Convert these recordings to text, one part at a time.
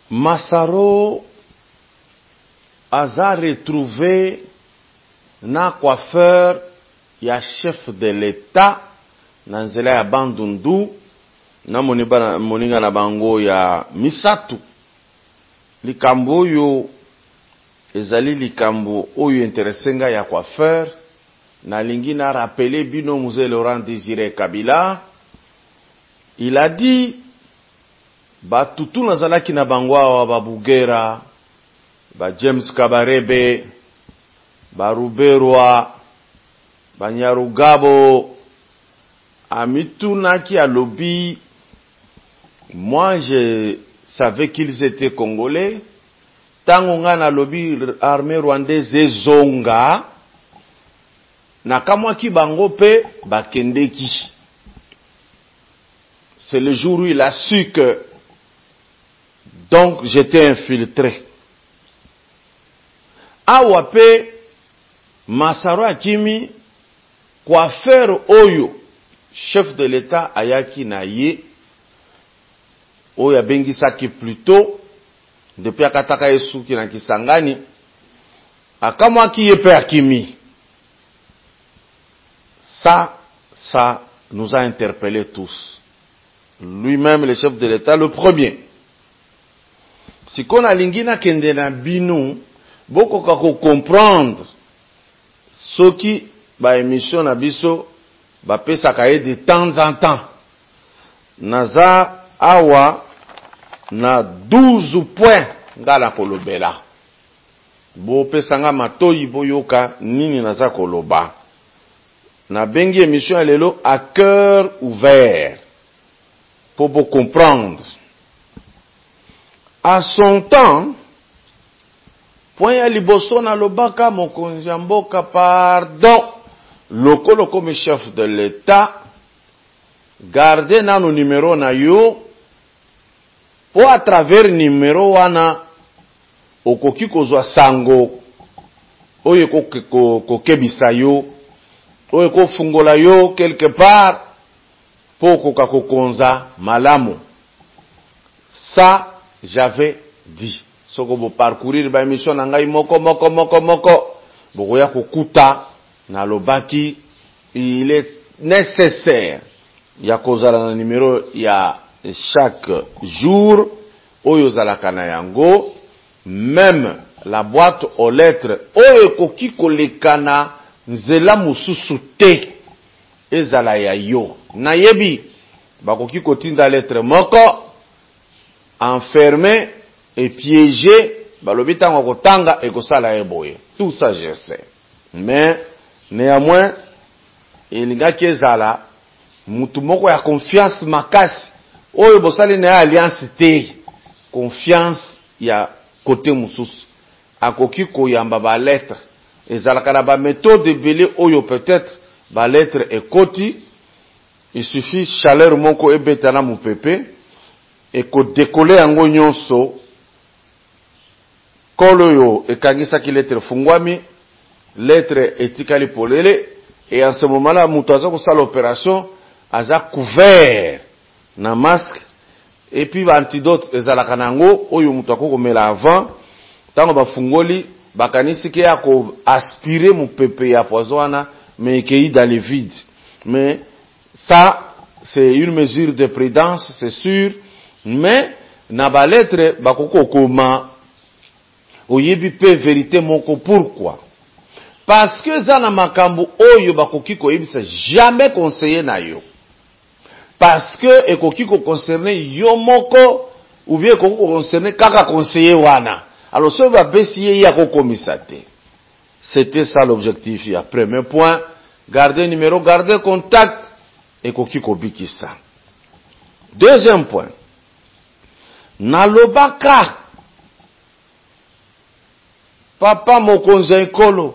Massaro a retrouvé na coiffeur ya chef de l'État na nzela ya Bandundu na moninga na bango ya misatu. Likambo oyo ezali likambo oyo interessenga ya coiffeur na lingi na rappelé bino Mzee Laurent Désiré Kabila. Il a dit batutu nazalaki na bango awa babugera ba James Kabarebe ba Ruberwa ba Nyarugabo amituna ki alobi. Moi je savais qu'ils étaient congolais. Tango nga na lobi armée rwandaise zonga nakamwa ki bango pe bakendeki. C'est le jour où il a su que donc j'étais infiltré. Awape Massaro akimi coiffeur oyo chef de l'État ayaki na ye oyo abengisaki plutôt depuis akataka Yesu ki na Kisangani akamwaki ye pe akimi. Ça nous a interpellés tous. Lui-même, le chef de l'État, le premier. Si qu'on a lingina kende na binu, beaucoup kako comprendre ce qui ba émission na biso ba pesa kaye de temps en temps. Naza awa na 12 points ngala kolobela. Bo pesa nga matoyi boyoka nini naza koloba. Na bengi émission alelo à cœur ouvert pour vous comprendre. À son temps, point ya liboso na lobaka mokonzi ya mboka pardon lokolo comme chef de l'État gardez na no numéro na yo po à travers numéro wana okoki kozwa sango oyo kokebisa yo oyo kofungola yo quelque part po kokonza malamu. Ça j'avais dit. Soko bo parcourir ba émission na ngai moko bokoya kokuta na lobaki il est nécessaire ya kozala na numéro ya chaque jour oyo zalaka na yango, même la boîte aux lettres oyo koki kolekana nzela mususu te ezala ya yo. Na yebi bakoki kotinda lettre moko enfermé et piégé balobi tango kotanga ekosala eboye. Tout ça je sais. Mais néanmoins elingaki ezala mutu moko ya confiance makasi oyo bosali na alliance te, confiance ya côté mususu akoki koyamba ba lettre ezalaka na ba méthode belé oyo peut-être ba lettre ekoti. Il suffit chaleur moko ebetana mupepe et ko décoller yango nyonso kolo yo ekangisa ki lettre fungwami lettre etikali polele et en ce moment là muto aza ko sala opération aza couvert na masque et puis ba antidote ezalaka nango oyo muto akoko mela avant tango ba fungoli bakanisi ke ako aspirer mupepe ya poison mais qui dans le vide. Mais ça c'est une mesure de prudence, c'est sûr. Mais na ba lettre bakoko koma oyebi pe vérité moko. Pourquoi? Parce que zana makambo oyo bakoki ko yebisa jamais conseiller na yo. Parce que ekoki ko concerner yo moko ou bien ekoki ko concerner kaka conseiller wana. Alors ce va besiye ya ko komisate. C'était ça l'objectif. Ya premier point, garder numéro, garder contact ekoki ko bikisa. Deuxième point, nalobaka papa mokonzi ekolo,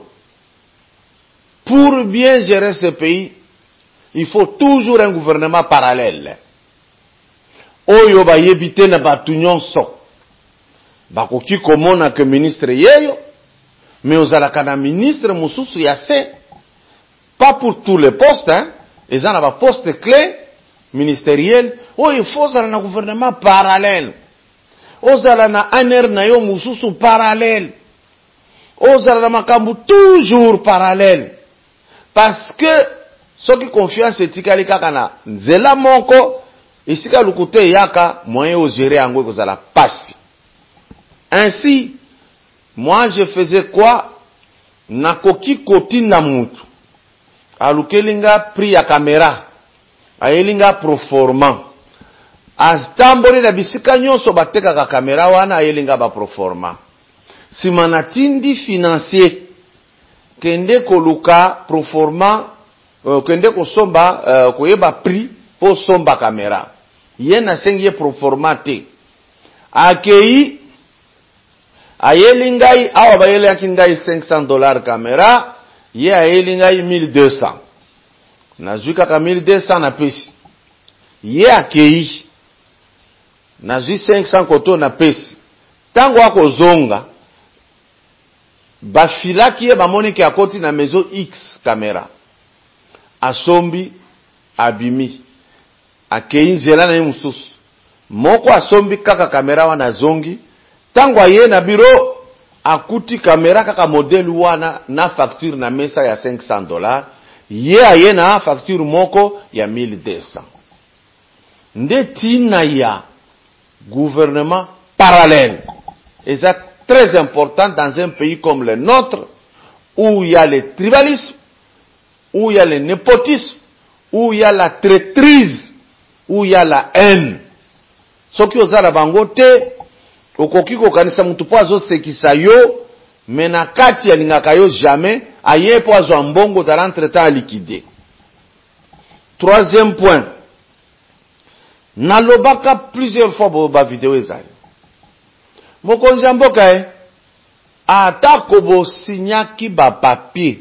pour bien gérer ce pays, il faut toujours un gouvernement parallèle. Oyo ba yebite na batu nyonso. Bakoki komona ke ministre yeyo, mais ozalaka na ministre mususu ya se. Pas pour tous les postes, hein. Ils ont un poste clé ministériel. Oh, il faut un gouvernement parallèle. ozala na aner na yo mususu parallèle, ozala na makambu toujours parallèle, parce que soki confiance etikali kaka na nzela moko esika lukute yaka moyen o gérer yango kozala pasi. Ainsi, moi je faisais quoi? Nakoki kotinda mutu alukelinga prix ya caméra ayelinga proforma astamboli na bisika nyonso batekaka caméra wana ayelinga ba proforma simana tindi financier kende koluka proforma kende kosomba koyeba prix po somba caméra ye na sengi proforma te akei ayelingai awa bayelaki ngai $500 caméra ye ayelingai 1200 nazwi kaka 1200 na pesi ye akei nazwi 500 koto na pesi tango akozonga bafilaki ye bamoniki akoti na maison X caméra asombi abimi akei nzela na ye mususu moko asombi kaka caméra wana zongi tango aye na biro akuti caméra kaka modèle wana na facture na mesa ya $500 ye aye na facture moko ya 1200 nde tina ya gouvernement parallèle. Et c'est très important dans un pays comme le nôtre où il y a le tribalisme, où il y a le népotisme, où il y a la traîtrise, où il y a la haine. Ce qui ozala bango te okoki kokanisa mutu po azosekisa yo mais na kati ya lingaka yo jamais aye po azwa mbongo dans l'entretemps à liquider. Troisième point, nalobaka plusieurs fois ba vidéo ezali mokonzi mboka atako bo signaki ba papier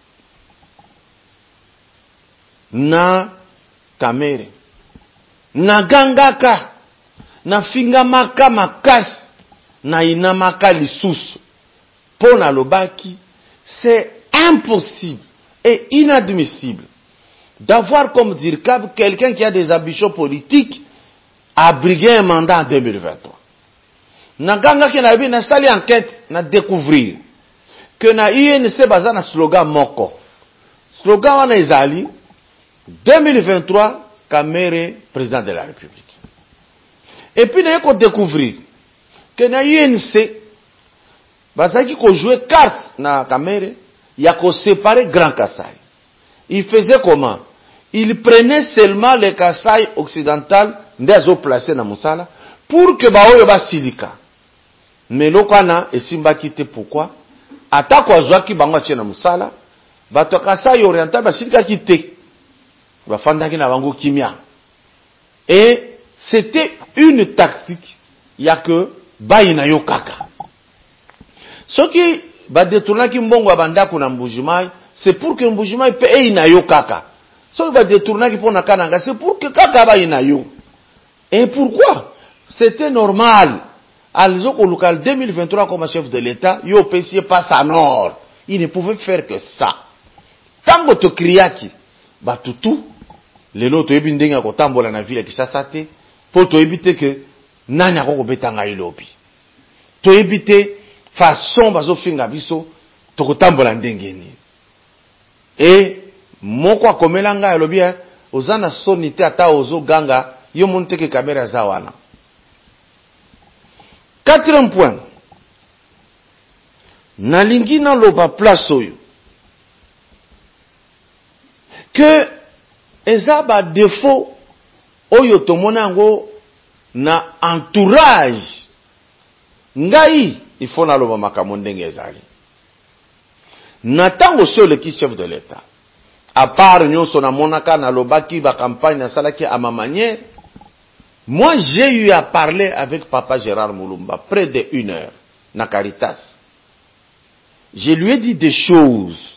na kamere na gangaka na fingamaka makasi na inamaka lisusu po na lobaki c'est impossible et inadmissible d'avoir comme DIRCAB quelqu'un qui a des ambitions politiques à briguer un mandat en 2023. Naganga ki na bi na sali enquête na découvrir que na UNC baza na slogan moko. Slogan wana ezali 2023 Kamere président de la République. Et puis na ko découvrir que na UNC baza ki ko jouer carte na Kamere ya ko séparer Grand Kassai. Il faisait comment? Il prenait seulement le Kassai occidental ndezo placé na musala pour que baoyo basilika. Mais lokana esimba kite pourquoi? Atako azwaki bango tie na musala, bato Kassai oriental basilika kite. Bafandaki na bango kimia. Et c'était une tactique ya que baina yo kaka. Soki ba détournaki mbongo abandako na Mbujimai, c'est pour que Mbujimai paye na yo kaka. So va détourner qui pour na kananga, c'est pour que kaka ba ina yo. Et pourquoi? C'était normal. Alzoko local 2023 comme chef de l'État, yo pesier passe à nord. Il ne pouvait faire que ça. Tango to kriaki, ba tutu, lelo to yebi ndenga ko tambola na ville Kinshasa te, po to éviter que nanya ko betanga ilobi. To éviter façon bazo finga biso to ko tambola ndengeni. Et moko akomelanga alobi ozana sonite ata ozo ganga yo monte ke kamera za wana. Quatrième point, nalingi na loba place oyo que ezaba défaut oyo tomona ngo na entourage ngai il faut na loba makambo ndenge ezali na tango sur le chef de l'État. À part nyonso na monaka na lobaki ba campagne na salaki à ma manière, moi j'ai eu à parler avec papa Gérard Moulumba près de 1 heure na Caritas. Je lui ai dit des choses.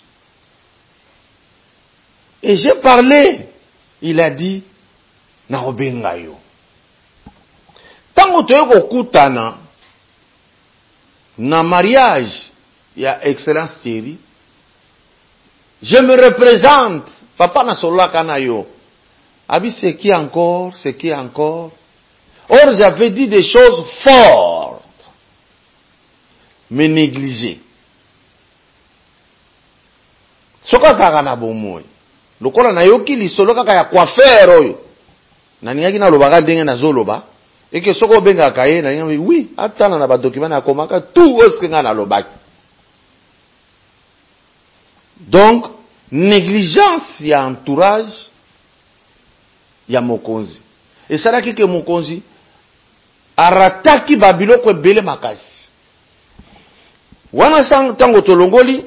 Et j'ai parlé, il a dit na obenga yo. Tango toyeko kutana na mariage ya excellence Thierry, je me représente. Papa na solo kana yo. Abi c'est qui encore? C'est qui encore? Or j'avais dit des choses fortes. me négliger. Soka saka na bomoi. Lokola na yoki lisolo kaka ya coiffeur oyo. Na ningaki na lobaka ndenge na zoloba. Eke soko benga kaye na ningaki oui, atana na ba document na komaka tout oske nga na lobaki. Donc négligence ya entourage ya mokonzi. Et ça là que mokonzi arataki babiloko ebele makasi. Wana sang tango tolongoli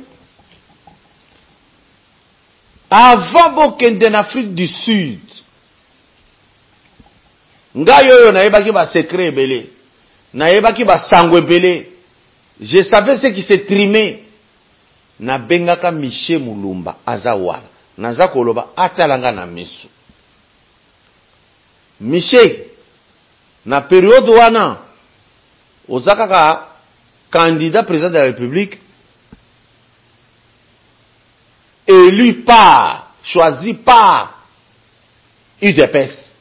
avant bokende en Afrique du Sud. Ngayo na yebaki ba secret ebele. Na yebaki ba sango ebele. Je savais ce qui s'est trimé. Na bengaka Michel Mulumba azawala. Naza koloba atalanga na misu. Michel na période wana ozakaka candidat président de la République élu par, choisi par UDPS.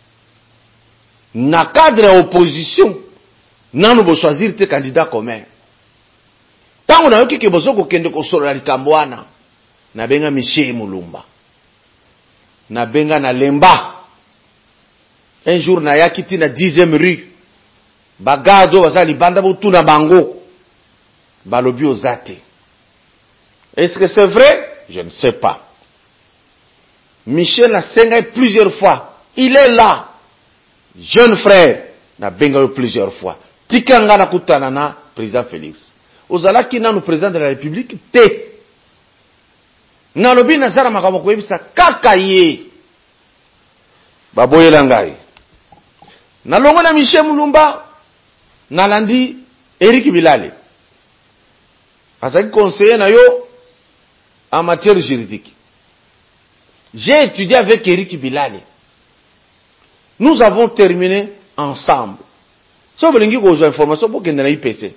Na cadre opposition, nanu bo choisir te candidat commun. Tango na yoki ke bozo ko kende ko solo likambo wana, na benga Michel Mulumba. Na benga na Lemba. Un jour na yakiti na 10e rue. Bagado bazali banda botu na bango. Balobi ozate. Est-ce que c'est vrai? Je ne sais pas. Michel n'a sengai plusieurs fois. Il est là. Jeune frère. Na benga plusieurs fois. Tikanga na kutana na président Félix. Ozala ki na no président de la République te. Na lobi na zara makamo ko yebisa kaka ye. Baboyela ngai. Na longo na Michel Mulumba na landi Eric Bilale. Azaki conseiller na yo en matière juridique. J'ai étudié avec Eric Bilale. Nous avons terminé ensemble. Si vous voulez que j'ai information pour qu'il y ait un IPC.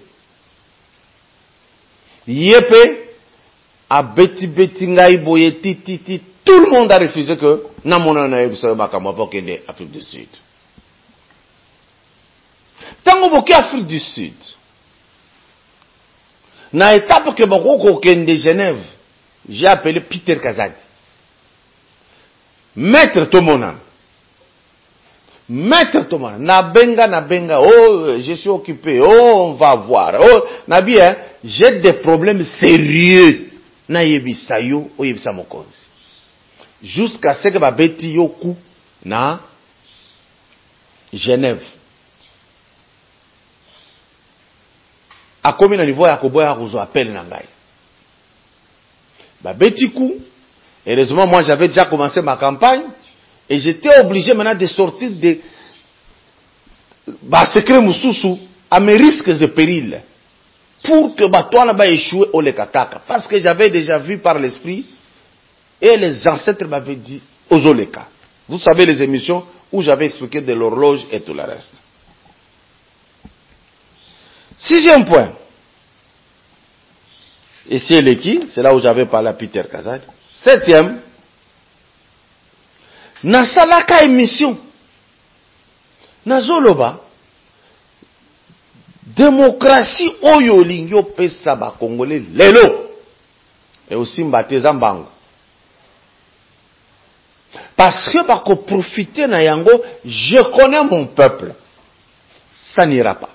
Yépe, a beti ngai boye titi, tout le monde a refusé que namona na yebisa makamo pour qu'il y ait Afrique du Sud. Tango boki Afrique du Sud. Na étape que boko kende Genève, j'ai appelé Peter Kazadi. Maître Tomona. Maître Tomona. Na benga, oh, je suis occupé, oh, on va voir. Oh, na bien, j'ai des problèmes sérieux. Na yebisa yo, o yebisa mokonzi. Jusqu'à ce que ba beti yo ku na Genève. A komi na niveau ya koboya kozo appel na ngai. Ba beti ku. Heureusement, moi j'avais déjà commencé ma campagne et j'étais obligé maintenant de sortir de ba secret mususu à mes risques et périls pour que Batouana ba échouer au lekataka, parce que j'avais déjà vu par l'esprit et les ancêtres m'avaient dit aux Oleka. Vous savez les émissions où j'avais expliqué de l'horloge et tout le reste. 6e point. Et c'est l'équipe, c'est là où j'avais parlé à Peter Kazadi. 7e. Nasalaka émission. Nazoloba. Démocratie oyo lingyo pesa ba Congolais lelo. Et aussi mbateza mbango. Parce que bako profiter na yango, je connais mon peuple. Ça n'ira pas.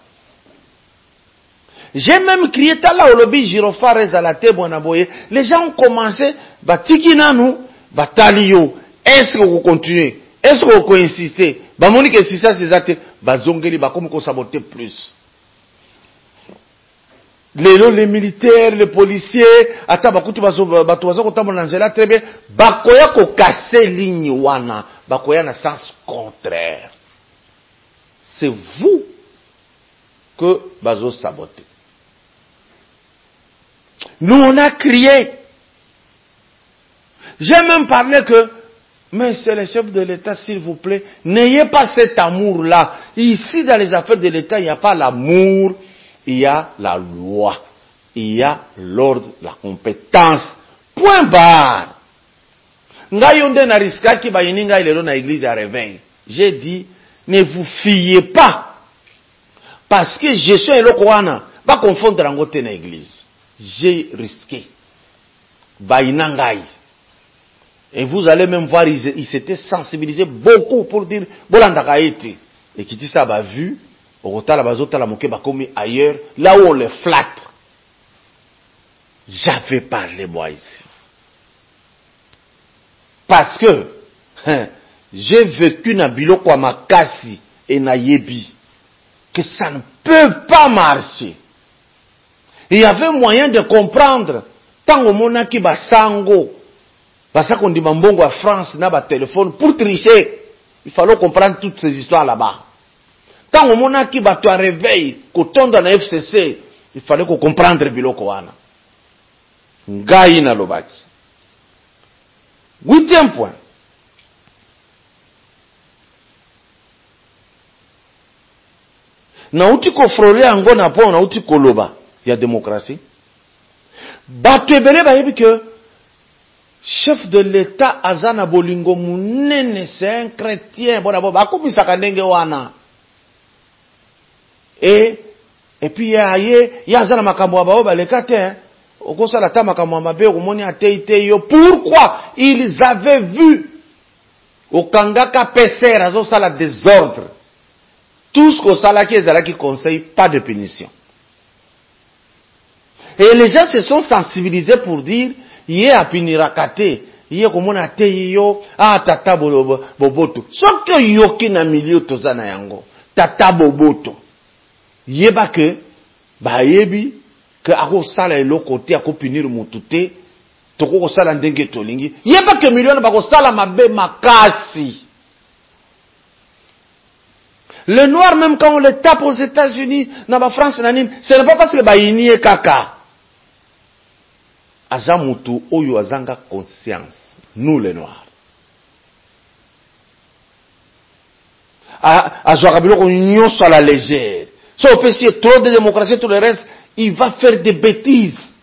J'ai même crié tala olobi Girofard ezalate bonaboye. Les gens ont commencé batiki nanu batalio. Est-ce que vous continuez? Est-ce que vous insistez? Ba monique si ça c'est zate bazongeli ba comme ko saboter plus. Les militaires, les policiers, ata bakuti bato bazo kotambola na nzela très bien, bakoya ko casser ligne wana, bakoya na sens contraire. C'est vous que bazo saboter. Nous on a crié. J'ai même parlé que, mais c'est le chef de l'État, s'il vous plaît, n'ayez pas cet amour-là. Ici, dans les affaires de l'État, il n'y a pas l'amour, il y a la loi, il y a l'ordre, la compétence. Point barre. J'ai dit, ne vous fiez pas. Parce que je suis le Kouana. Pas confondre en côté dans l'église. J'ai risqué. Bainangai. Et vous allez même voir, ils s'étaient sensibilisés beaucoup pour dire, Bolandaka été. Et qui dit ça, bah, vu, au retard, la bazota, la moquée, bah, comme ailleurs, là où on les flatte. J'avais parlé, moi, ici. Parce que, j'ai vécu na biloko à Makasi et na Yebi, que ça ne peut pas marcher. Il y avait moyen de comprendre, tant au monaki basango, parce qu'on dit mbongo à France, n'a pas téléphone, pour tricher, il fallait comprendre toutes ces histoires là-bas. Tant au monaki bato à réveil, qu'on tombe dans la FCC, il fallait qu'on comprenne biloko wana. Ngai na lobaki. 8e point. Na uti ko frole ango na po na uti ko loba ya démocratie. Bato ebele ba yebi que chef de l'État azana bolingo munene, c'est un chrétien. Bon d'abord ba kumisaka ndenge wana. Et puis ya azana makambo ba ba lekate okosa la ta makambo mabe omoni ateite yo. Pourquoi ils avaient vu au kangaka peser azo sala désordre. Tout ce que Salaki et Zalaki conseillent, pas de punition. Et les gens se sont sensibilisés pour dire, yé a punira kate, yé komona ate yo, tata boboto. Sauf que yoki na milieu tozana yango, tata boboto. Yé ba que, ba yebi, que ako sala elo kote, ako punir mutute, toko ko sala ndenge tolingi. Yé ba que milieu na bako sala mabe makasi. Le noir, même quand on le tape aux États-Unis, dans la France, ce n'est pas parce que baini est kaka. Azamutu oyo azanga conscience. Nous les noirs. Azouakabilo qu'on union sur la légère. Si on peut essayer trop de démocratie, tout le reste, il va faire des bêtises.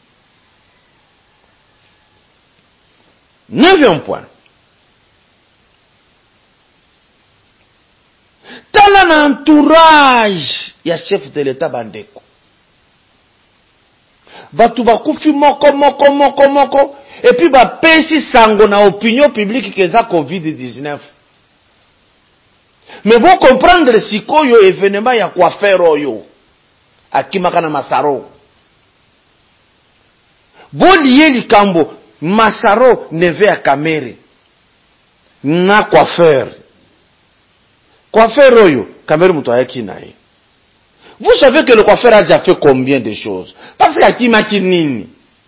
9e point. Tala na entourage ya chef de l'État bandeko. Batu bakufi moko. Et puis pesi sango na opinion publique que ça COVID-19. Mais bon comprendre sikoyo événement ya quoi faire oyo. Akimaka na Masaro. Bon lié likambo. Masaro neve ya Kamere. Na quoi faire. Coiffeur oyo, Kamere Mutoyaki nae. Vous savez que le coiffeur a déjà fait combien de choses? Parce qu'il y a qui makinini.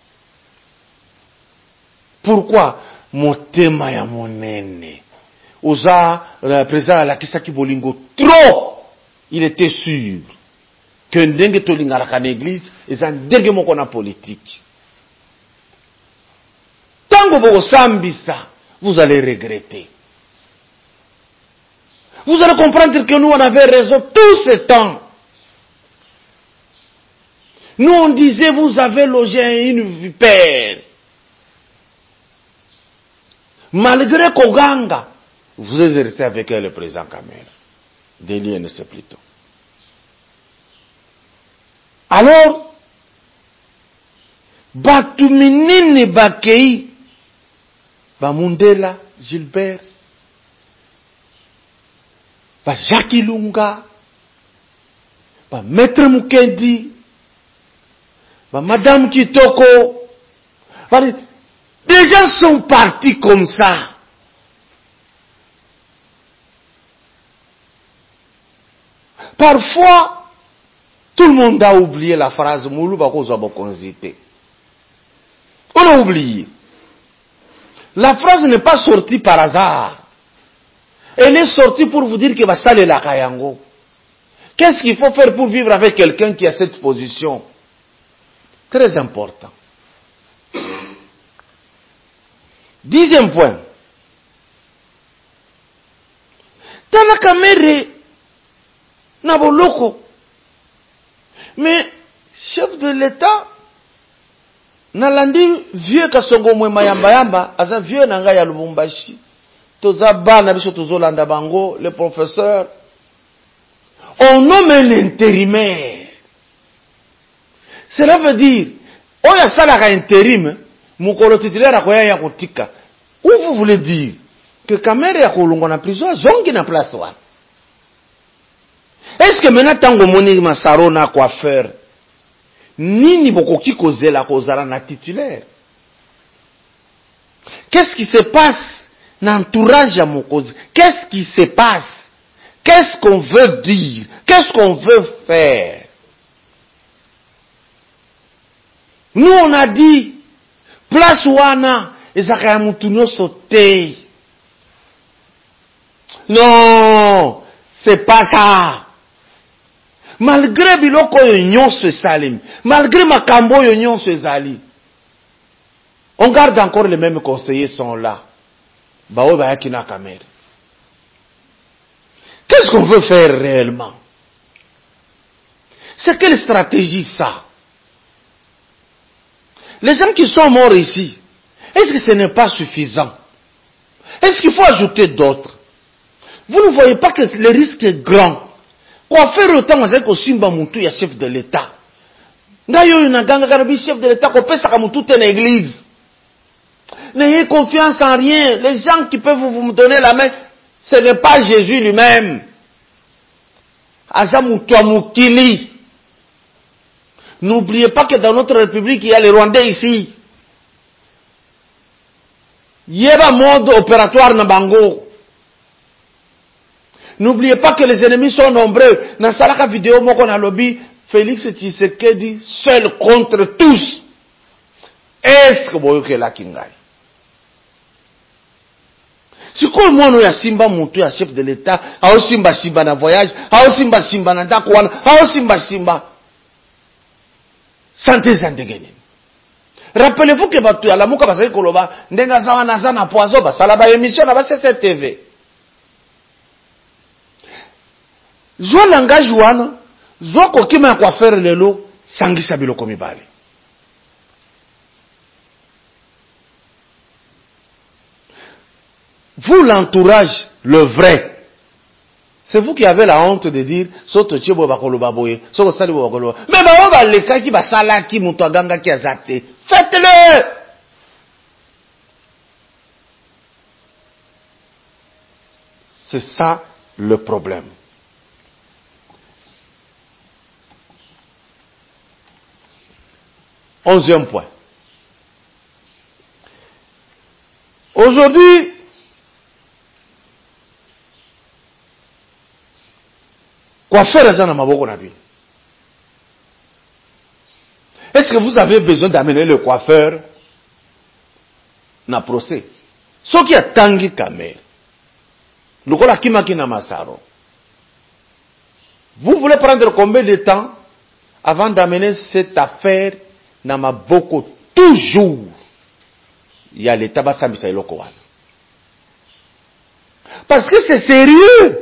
Pourquoi? Motema ya monene. Oza, le président Alakisaki Bolingo, trop! Il était sûr que ndenge tolingaraka na église, et ça ndenge moko na politique. Tango boko sambisa, vous allez regretter. Vous allez comprendre que nous, on avait raison tout ce temps. Nous, on disait, vous avez logé une vipère. Malgré Koganga, vous êtes resté avec le président Kamere. Des ne sait plutôt. Alors, Batuminini Bakei, Bamundela, Gilbert, Jacques Lunga, Maître Mukendi, Madame Kitoko, des gens sont partis comme ça. Parfois, tout le monde a oublié la phrase Moulou Bako Zabokonzite. On a oublié. La phrase n'est pas sortie par hasard. Elle est sortie pour vous dire que va saler la Kayango. Qu'est-ce qu'il faut faire pour vivre avec quelqu'un qui a cette position? Très important. 10e point. Tala Kamere Naboloko. Mais, chef de l'État, Nalandi vieux Kasongo Mwema Yamba, aza vieux Nanga ya Lubumbashi. Toza bana biso tozolanda bango, le professeur. On nomme un intérimaire. Cela veut dire, oya salaka intérim, mukolo titulaire akoya ya kotika. Où vous voulez dire que Kamere ya kolongo na prison zongi na place wa? Est-ce que maintenant tango moni masaro na quoi faire? Nini bokoki kozela kozala na titulaire? Qu'est-ce qui se passe dans l'entourage à Mokozi? Qu'est-ce qui se passe? Qu'est-ce qu'on veut dire? Qu'est-ce qu'on veut faire? Nous on a dit, place wana, ezaka mutunyo sauté. Non, c'est pas ça. Malgré biloko yo nyonso salim, malgré makambo yo nyonso zali, on garde encore les mêmes conseillers sont là. Bao ba yakina Kamere. Qu'est-ce qu'on veut faire réellement? C'est quelle stratégie ça? Les gens qui sont morts ici, est-ce que ce n'est pas suffisant? Est-ce qu'il faut ajouter d'autres? Vous ne voyez pas que le risque est grand. Quoi faire autant avec au Simba Moutou, il y a chef de l'État. D'ailleurs, il y a un chef de l'État qui peut s'arrêter Moutou dans l'église. N'ayez confiance en rien. Les gens qui peuvent vous donner la main, ce n'est pas Jésus lui-même. Azamoutoumukili. N'oubliez pas que dans notre République, il y a les Rwandais ici. Il y a un mode opératoire na Bango. N'oubliez pas que les ennemis sont nombreux. Dans la vidéo, moi, qu'on a lobby, Félix Tshisekedi seul contre tous. Est-ce que vous voyez la Kingai? Si quoi moi nous ya Simba Moutou ya chef de l'État, a Simba Simba na voyage, a Simba Simba na dakwana, a Simba Simba. Santé zandegene. Rappelez-vous que batu ya lamuka basaki koloba ndenga zawa na zana poizo basala ba émission na ba CCTV. Zo langage wana, zo kokima kwa faire lelo sangisa biloko mibale. Vous, l'entourage, le vrai, c'est vous qui avez la honte de dire soto chebo bakoloba boye, soto sali bakoloba. Mais ba ba leka ki ba sala ki muto ganga ki azate. Faites-le. C'est ça le problème. Onzième point. Aujourd'hui, quoi faire à maboko na bi? Est-ce que vous avez besoin d'amener le coiffeur na procès? Ce qui a tangi Kamere. Lokola kimaki na masaro. Vous voulez prendre combien de temps avant d'amener cette affaire na maboko? Toujours il y a l'état basambisa iloko wana. Parce que c'est sérieux.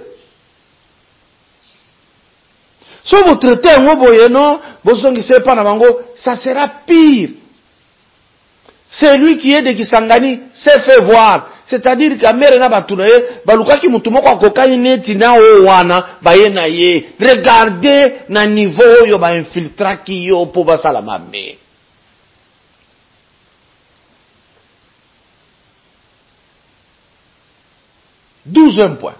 Si vous traitez un moboyeno, ça sera pire. Celui qui est de Kisangani s'est fait voir. C'est-à-dire que Kamere na batunaye, balukaki mutumoko akokai neti na owana, bayena ye. Regardez na niveau yo ba infiltraki yo po basala mabe. Douzième point.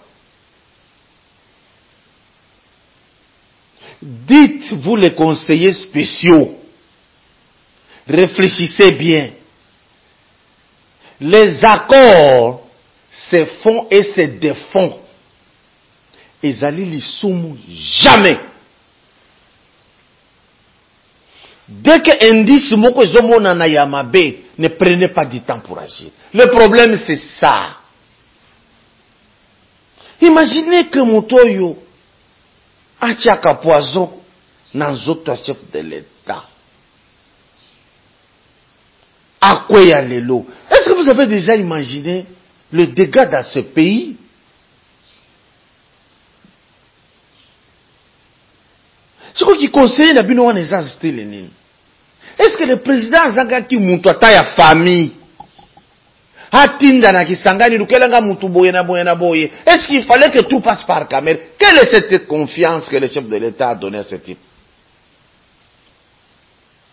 Dites-vous les conseillers spéciaux, réfléchissez bien. Les accords se font et se défont. Et Zali Lissoumu, jamais. Dès que indice moko zomona na yamabe, ne prenez pas du temps pour agir. Le problème c'est ça. Imaginez que Motoyo atiaka poison dans autres chef de l'État. À quoi y a l'élo? Est-ce que vous avez déjà imaginé le dégât dans ce pays? C'est quoi qui conseille la bino wana style? Est-ce que le président Zagaki Moutouata ya famille Hatinda na Kisangani lukelanga mutu boye na boye na boye? Est-ce qu'il fallait que tout passe par Kamere? Quelle est cette confiance que le chef de l'État a donnée à ce type?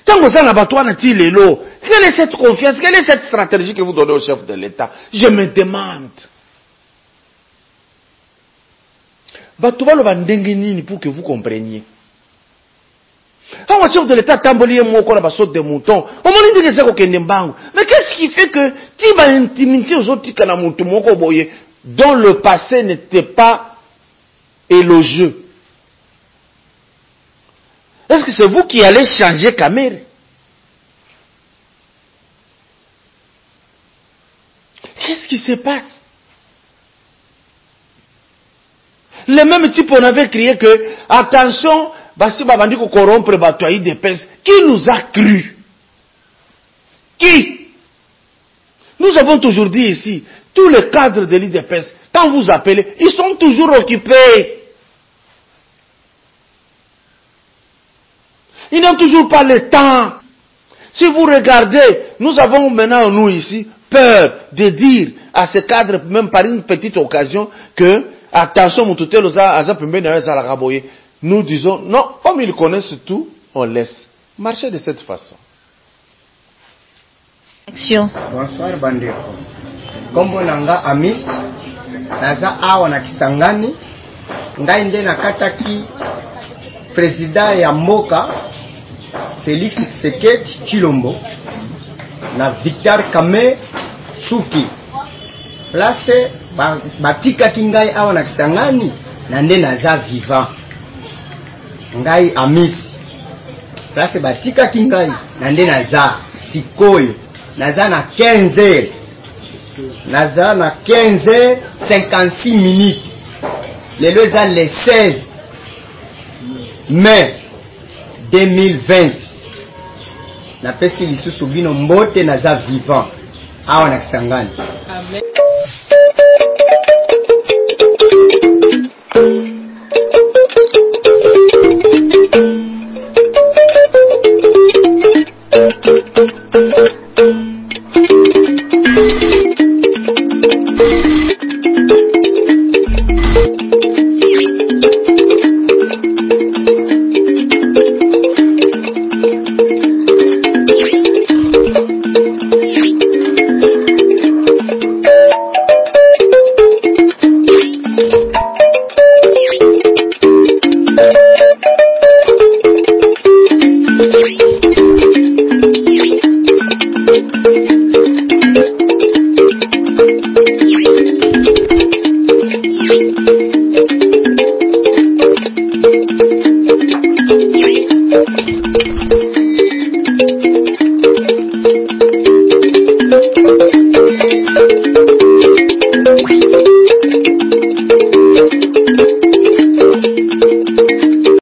Tant que ça n'a pas toi, quelle est cette confiance, quelle est cette stratégie que vous donnez au chef de l'État? Je me demande. Pour que vous compreniez. Quand le chef de l'État tambolier moko la saute de mouton, on m'a dit que c'est qu'au mbangu. Mais qu'est-ce qui fait que tu vas intimider aux autres kana mouton moko boye dont le passé n'était pas élogieux? Est-ce que c'est vous qui allez changer Kamere? Qu'est-ce qui se passe? Les mêmes types, on avait crié que, attention, Bassi Babandi ko corrompre Batoyi des pèses. Qui nous a cru? Qui? Nous avons toujours dit ici, tous les cadres de l'IDPS, quand vous appelez, ils sont toujours occupés. Ils n'ont toujours pas le temps. Si vous regardez, nous avons maintenant, nous ici, peur de dire à ces cadres, même par une petite occasion, que, attention, nous disons, non, comme ils connaissent tout, on laisse marcher de cette façon. Action. Bonsoir Bandeko. Kombo nanga Amis, naza awa na Kisangani, ngai nde nakataki président ya mboka Félix Tshisekedi Tshilombo na Victor Kame Suki. Place batikaki ngai awa na Kisangani na nde naza vivant. Ngai Amis. Place batikaki ngai na nde naza sikoyo. Naza na 15h. Naza na 15h56 minutes. Lelo eza le 16 mai 2020. Na pesi lisusu bino mbote naza vivant. Awa na Kisangani. Amen.